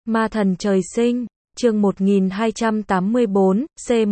Ma thần trời sinh, chương 1284,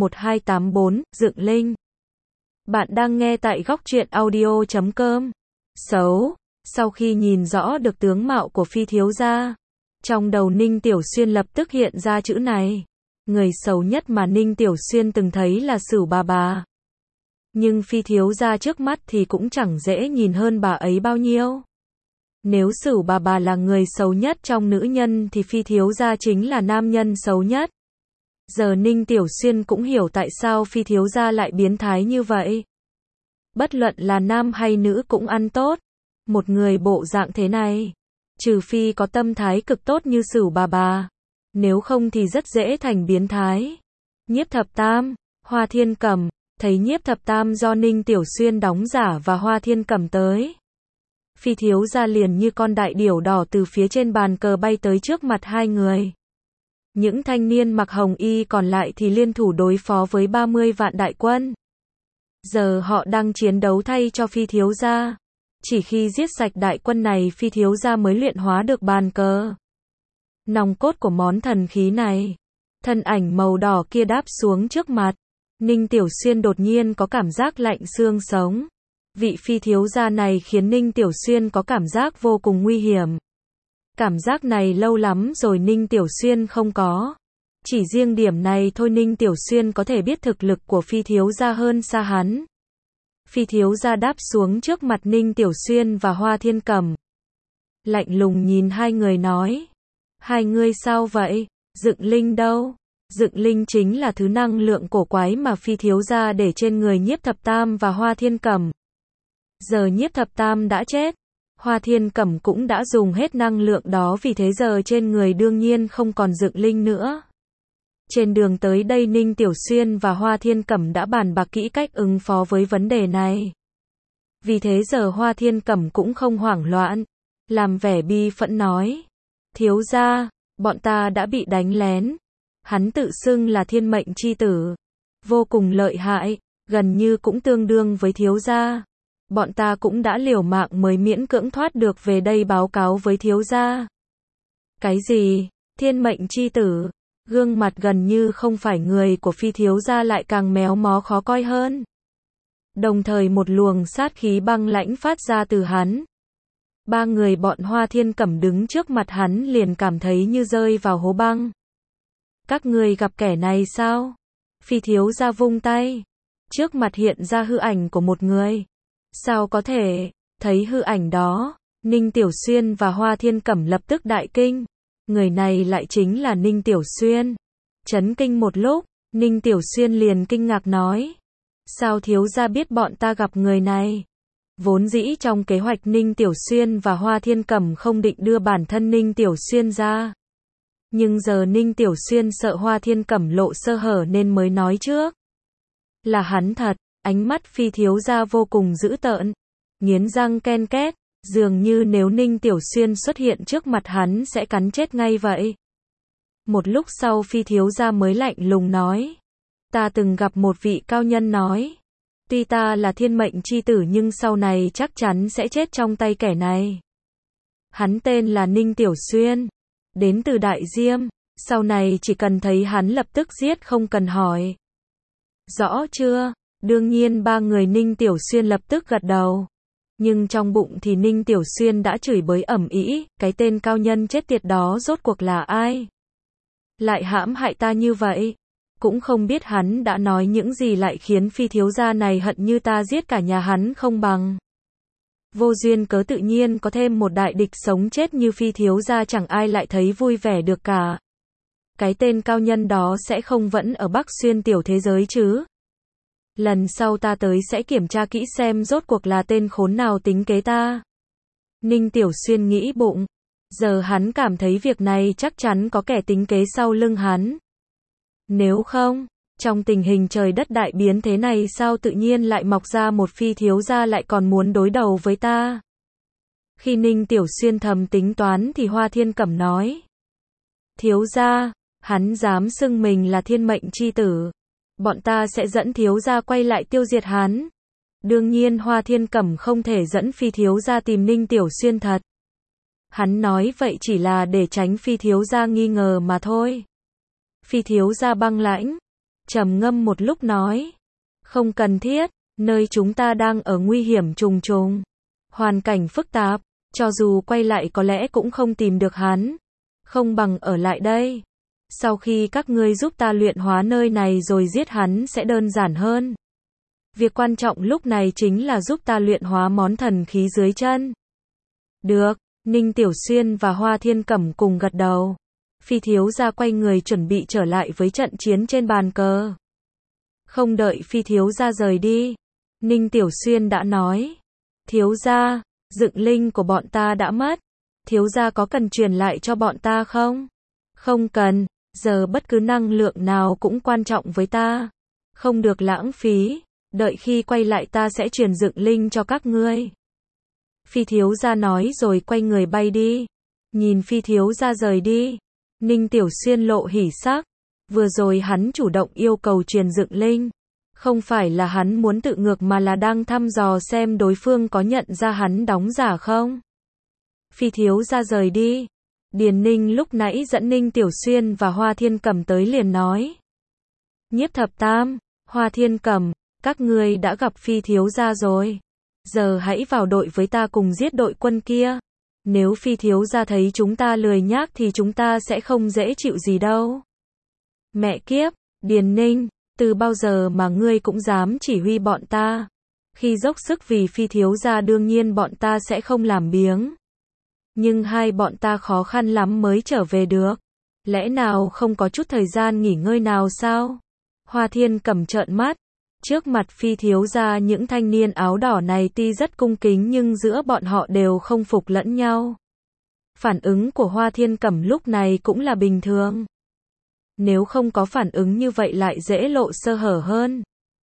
C1284, Dựng Linh. Bạn đang nghe tại góc truyện audio.com. Xấu, sau khi nhìn rõ được tướng mạo của Phi thiếu gia, trong đầu Ninh Tiểu Xuyên lập tức hiện ra chữ này. Người xấu nhất mà Ninh Tiểu Xuyên từng thấy là Sửu bà. Nhưng Phi thiếu gia trước mắt thì cũng chẳng dễ nhìn hơn bà ấy bao nhiêu. Nếu Sửu bà là người xấu nhất trong nữ nhân thì Phi thiếu gia chính là nam nhân xấu nhất. Giờ Ninh Tiểu Xuyên cũng hiểu tại sao Phi thiếu gia lại biến thái như vậy. Bất luận là nam hay nữ cũng ăn tốt. Một người bộ dạng thế này, trừ phi có tâm thái cực tốt như Sửu bà, nếu không thì rất dễ thành biến thái. Nhiếp Thập Tam, Hoa Thiên Cẩm, thấy Nhiếp Thập Tam do Ninh Tiểu Xuyên đóng giả và Hoa Thiên Cẩm tới. Phi thiếu gia liền như con đại điểu đỏ từ phía trên bàn cờ bay tới trước mặt hai người. Những thanh niên mặc hồng y còn lại thì liên thủ đối phó với 30 vạn đại quân. Giờ họ đang chiến đấu thay cho Phi thiếu gia. Chỉ khi giết sạch đại quân này Phi thiếu gia mới luyện hóa được bàn cờ. Nòng cốt của món thần khí này, thân ảnh màu đỏ kia đáp xuống trước mặt. Ninh Tiểu Xuyên đột nhiên có cảm giác lạnh xương sống. Vị Phi thiếu gia này khiến Ninh Tiểu Xuyên có cảm giác vô cùng nguy hiểm. Cảm giác này lâu lắm rồi Ninh Tiểu Xuyên không có. Chỉ riêng điểm này thôi Ninh Tiểu Xuyên có thể biết thực lực của Phi thiếu gia hơn xa hắn. Phi thiếu gia đáp xuống trước mặt Ninh Tiểu Xuyên và Hoa Thiên Cẩm. Lạnh lùng nhìn hai người nói. Hai ngươi sao vậy? Dựng linh đâu? Dựng linh chính là thứ năng lượng cổ quái mà Phi thiếu gia để trên người Nhiếp Thập Tam và Hoa Thiên Cẩm. Giờ Nhiếp Thập Tam đã chết, Hoa Thiên Cẩm cũng đã dùng hết năng lượng đó, vì thế giờ trên người đương nhiên không còn dựng linh nữa. Trên đường tới đây Ninh Tiểu Xuyên và Hoa Thiên Cẩm đã bàn bạc kỹ cách ứng phó với vấn đề này. Vì thế giờ Hoa Thiên Cẩm cũng không hoảng loạn, làm vẻ bi phẫn nói. Thiếu gia, bọn ta đã bị đánh lén. Hắn tự xưng là thiên mệnh chi tử, vô cùng lợi hại, gần như cũng tương đương với thiếu gia. Bọn ta cũng đã liều mạng mới miễn cưỡng thoát được về đây báo cáo với thiếu gia. Cái gì? Thiên mệnh chi tử? Gương mặt gần như không phải người của Phi thiếu gia lại càng méo mó khó coi hơn. Đồng thời một luồng sát khí băng lãnh phát ra từ hắn. Ba người bọn Hoa Thiên Cẩm đứng trước mặt hắn liền cảm thấy như rơi vào hố băng. Các ngươi gặp kẻ này sao? Phi thiếu gia vung tay. Trước mặt hiện ra hư ảnh của một người. Sao có thể? Thấy hư ảnh đó, Ninh Tiểu Xuyên và Hoa Thiên Cẩm lập tức đại kinh. Người này lại chính là Ninh Tiểu Xuyên. Chấn kinh một lúc, Ninh Tiểu Xuyên liền kinh ngạc nói. Sao thiếu gia biết bọn ta gặp người này? Vốn dĩ trong kế hoạch Ninh Tiểu Xuyên và Hoa Thiên Cẩm không định đưa bản thân Ninh Tiểu Xuyên ra. Nhưng giờ Ninh Tiểu Xuyên sợ Hoa Thiên Cẩm lộ sơ hở nên mới nói trước. Là hắn thật. Ánh mắt Phi thiếu gia vô cùng dữ tợn, nghiến răng ken két, dường như nếu Ninh Tiểu Xuyên xuất hiện trước mặt hắn sẽ cắn chết ngay vậy. Một lúc sau Phi thiếu gia mới lạnh lùng nói. Ta từng gặp một vị cao nhân nói. Tuy ta là thiên mệnh chi tử nhưng sau này chắc chắn sẽ chết trong tay kẻ này. Hắn tên là Ninh Tiểu Xuyên, đến từ Đại Diêm, sau này chỉ cần thấy hắn lập tức giết không cần hỏi. Rõ chưa? Đương nhiên ba người Ninh Tiểu Xuyên lập tức gật đầu. Nhưng trong bụng thì Ninh Tiểu Xuyên đã chửi bới ầm ĩ, cái tên cao nhân chết tiệt đó rốt cuộc là ai? Lại hãm hại ta như vậy? Cũng không biết hắn đã nói những gì lại khiến Phi thiếu gia này hận như ta giết cả nhà hắn không bằng. Vô duyên cớ tự nhiên có thêm một đại địch sống chết như Phi thiếu gia chẳng ai lại thấy vui vẻ được cả. Cái tên cao nhân đó sẽ không vẫn ở Bắc Xuyên tiểu thế giới chứ? Lần sau ta tới sẽ kiểm tra kỹ xem rốt cuộc là tên khốn nào tính kế ta. Ninh Tiểu Xuyên nghĩ bụng. Giờ hắn cảm thấy việc này chắc chắn có kẻ tính kế sau lưng hắn. Nếu không, trong tình hình trời đất đại biến thế này sao tự nhiên lại mọc ra một Phi thiếu gia lại còn muốn đối đầu với ta. Khi Ninh Tiểu Xuyên thầm tính toán thì Hoa Thiên Cẩm nói. Thiếu gia, hắn dám xưng mình là thiên mệnh chi tử. Bọn ta sẽ dẫn thiếu gia quay lại tiêu diệt hắn. Đương nhiên Hoa Thiên Cẩm không thể dẫn Phi thiếu gia tìm Ninh Tiểu Xuyên thật. Hắn nói vậy chỉ là để tránh Phi thiếu gia nghi ngờ mà thôi. Phi thiếu gia băng lãnh, trầm ngâm một lúc nói. Không cần thiết, nơi chúng ta đang ở nguy hiểm trùng trùng. Hoàn cảnh phức tạp, cho dù quay lại có lẽ cũng không tìm được hắn. Không bằng ở lại đây. Sau khi các ngươi giúp ta luyện hóa nơi này rồi giết hắn sẽ đơn giản hơn. Việc quan trọng lúc này chính là giúp ta luyện hóa món thần khí dưới chân. Được, Ninh Tiểu Xuyên và Hoa Thiên Cẩm cùng gật đầu. Phi thiếu gia quay người chuẩn bị trở lại với trận chiến trên bàn cờ. Không đợi Phi thiếu gia rời đi, Ninh Tiểu Xuyên đã nói. Thiếu gia, dựng linh của bọn ta đã mất. Thiếu gia có cần truyền lại cho bọn ta không? Không cần, giờ bất cứ năng lượng nào cũng quan trọng với ta. Không được lãng phí, đợi khi quay lại ta sẽ truyền dựng linh cho các ngươi. Phi thiếu gia nói rồi quay người bay đi. Nhìn Phi thiếu gia rời đi, Ninh Tiểu Xuyên lộ hỉ sắc. Vừa rồi hắn chủ động yêu cầu truyền dựng linh. Không phải là hắn muốn tự ngược mà là đang thăm dò xem đối phương có nhận ra hắn đóng giả không. Phi thiếu gia rời đi. Điền Ninh lúc nãy dẫn Ninh Tiểu Xuyên và Hoa Thiên Cẩm tới liền nói. Nhiếp Thập Tam, Hoa Thiên Cẩm, các ngươi đã gặp Phi thiếu gia rồi. Giờ hãy vào đội với ta cùng giết đội quân kia. Nếu Phi thiếu gia thấy chúng ta lười nhác thì chúng ta sẽ không dễ chịu gì đâu. Mẹ kiếp, Điền Ninh, từ bao giờ mà ngươi cũng dám chỉ huy bọn ta? Khi dốc sức vì Phi thiếu gia đương nhiên bọn ta sẽ không làm biếng. Nhưng hai bọn ta khó khăn lắm mới trở về được. Lẽ nào không có chút thời gian nghỉ ngơi nào sao? Hoa Thiên Cẩm trợn mắt. Trước mặt Phi thiếu gia những thanh niên áo đỏ này tuy rất cung kính nhưng giữa bọn họ đều không phục lẫn nhau. Phản ứng của Hoa Thiên Cẩm lúc này cũng là bình thường. Nếu không có phản ứng như vậy lại dễ lộ sơ hở hơn.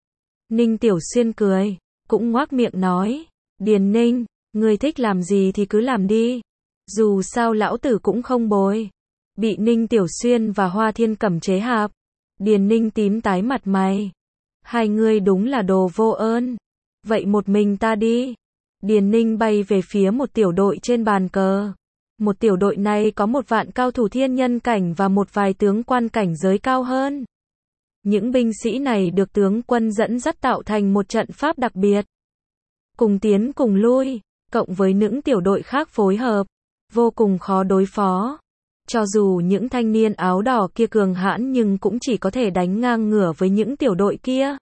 Ninh Tiểu Xuyên cười, cũng ngoác miệng nói. Điền Ninh, ngươi thích làm gì thì cứ làm đi. Dù sao lão tử cũng không bối. Bị Ninh Tiểu Xuyên và Hoa Thiên Cẩm chế hạp. Điền Ninh tím tái mặt mày. Hai người đúng là đồ vô ơn. Vậy một mình ta đi. Điền Ninh bay về phía một tiểu đội trên bàn cờ. Một tiểu đội này có 1 vạn cao thủ thiên nhân cảnh và một vài tướng quan cảnh giới cao hơn. Những binh sĩ này được tướng quân dẫn dắt tạo thành một trận pháp đặc biệt. Cùng tiến cùng lui, cộng với những tiểu đội khác phối hợp, vô cùng khó đối phó. Cho dù những thanh niên áo đỏ kia cường hãn nhưng cũng chỉ có thể đánh ngang ngửa với những tiểu đội kia.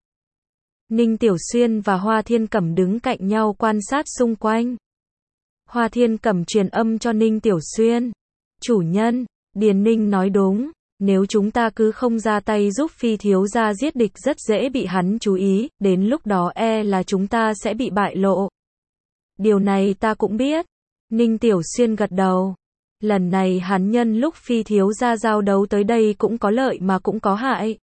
Ninh Tiểu Xuyên và Hoa Thiên Cẩm đứng cạnh nhau quan sát xung quanh. Hoa Thiên Cẩm truyền âm cho Ninh Tiểu Xuyên. Chủ nhân, Điền Ninh nói đúng, nếu chúng ta cứ không ra tay giúp Phi thiếu gia giết địch rất dễ bị hắn chú ý, đến lúc đó là chúng ta sẽ bị bại lộ. Điều này ta cũng biết. Ninh Tiểu Xuyên gật đầu. Lần này hắn nhân lúc Phi thiếu gia giao đấu tới đây cũng có lợi mà cũng có hại.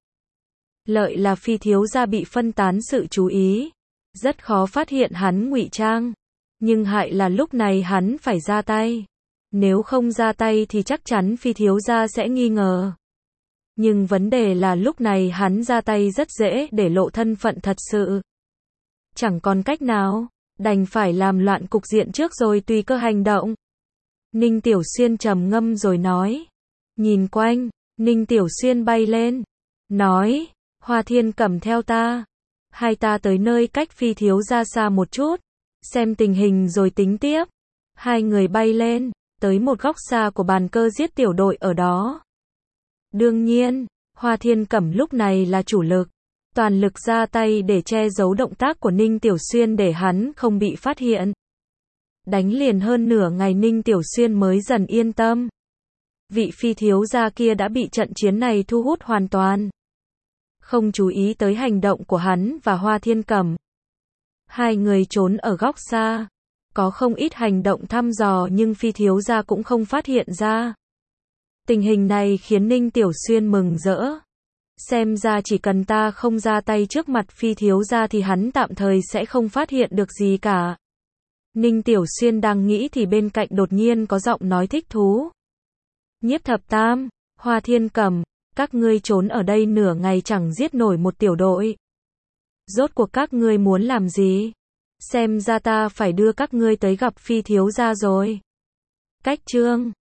Lợi là Phi thiếu gia bị phân tán sự chú ý, rất khó phát hiện hắn ngụy trang. Nhưng hại là lúc này hắn phải ra tay. Nếu không ra tay thì chắc chắn Phi thiếu gia sẽ nghi ngờ. Nhưng vấn đề là lúc này hắn ra tay rất dễ để lộ thân phận thật sự. Chẳng còn cách nào, đành phải làm loạn cục diện trước rồi tùy cơ hành động. Ninh Tiểu Xuyên trầm ngâm rồi nói. Nhìn quanh, Ninh Tiểu Xuyên bay lên. Nói, Hoa Thiên Cẩm theo ta. Hai ta tới nơi cách Phi thiếu gia xa một chút. Xem tình hình rồi tính tiếp. Hai người bay lên, tới một góc xa của bàn cờ giết tiểu đội ở đó. Đương nhiên, Hoa Thiên Cẩm lúc này là chủ lực. Toàn lực ra tay để che giấu động tác của Ninh Tiểu Xuyên để hắn không bị phát hiện. Đánh liền hơn nửa ngày Ninh Tiểu Xuyên mới dần yên tâm. Vị Phi thiếu gia kia đã bị trận chiến này thu hút hoàn toàn. Không chú ý tới hành động của hắn và Hoa Thiên Cẩm. Hai người trốn ở góc xa. Có không ít hành động thăm dò nhưng Phi thiếu gia cũng không phát hiện ra. Tình hình này khiến Ninh Tiểu Xuyên mừng rỡ. Xem ra chỉ cần ta không ra tay trước mặt Phi thiếu gia thì hắn tạm thời sẽ không phát hiện được gì cả. Ninh Tiểu Xuyên đang nghĩ thì bên cạnh đột nhiên có giọng nói thích thú. Nhiếp Thập Tam, Hoa Thiên Cẩm, các ngươi trốn ở đây nửa ngày chẳng giết nổi một tiểu đội. Rốt cuộc các ngươi muốn làm gì? Xem ra ta phải đưa các ngươi tới gặp Phi thiếu gia rồi. Cách chương